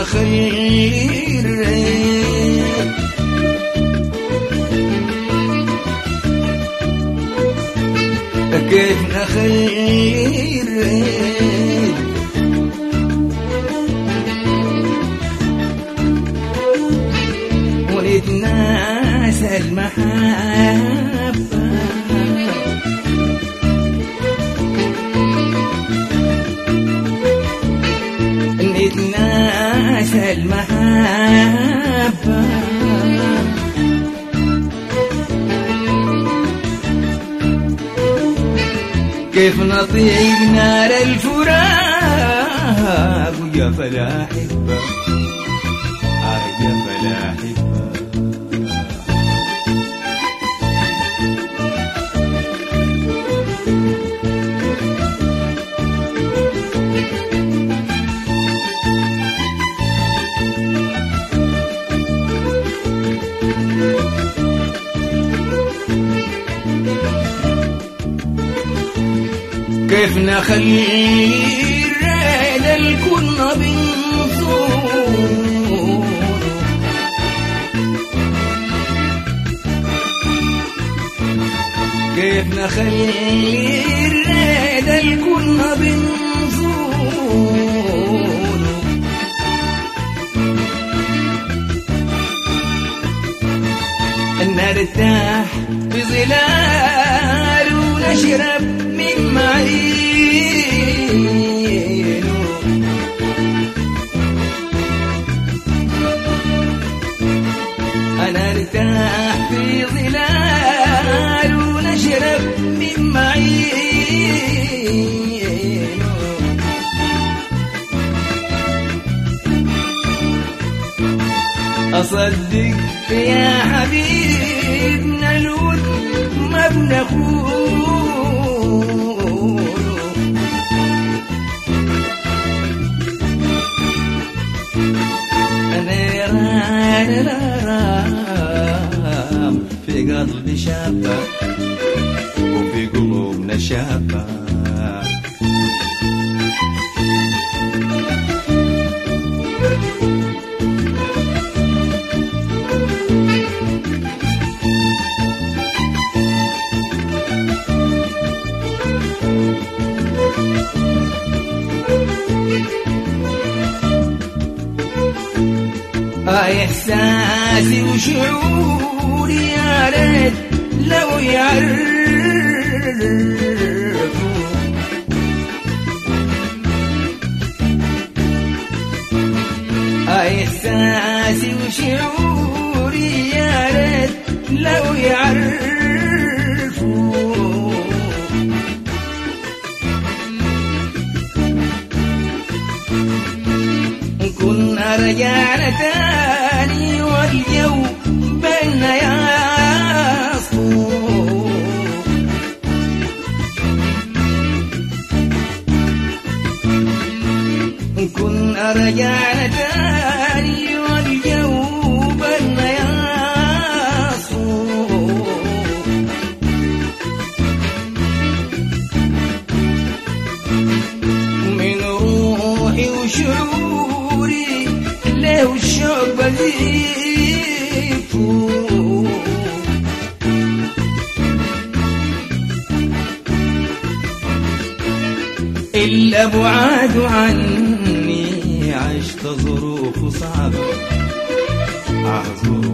نخلي الريد كيف نخلي الريد ونتناسى المحبة نتناسى المحبة كيف نطيق نار الفراق يا فلاحبة يا فلاحبة كيف نخلي الريد الكنا بنصور كيف نخلي الريد الكنا بنصور نرتاح في ظلال ونشرب من معينه أنا ارتاح في ظلال ونشرب من معينه أصدق يا حبيبنا الود ما بنخون أنا رام في قلبي شابة وفي قلوبنا شابة إحساسي وشعوري يا ريت لو يعرفوا إحساسي وشعوري يا ريت لو يعرفوا كنا رجعنا تاني واليوم بينا يصفو كنا رجعنا تاني واليوم بينا يصفو من روحي وشعوري له الشوق بذيفه إلا بعاد عني عشت ظروف صعبة ظروف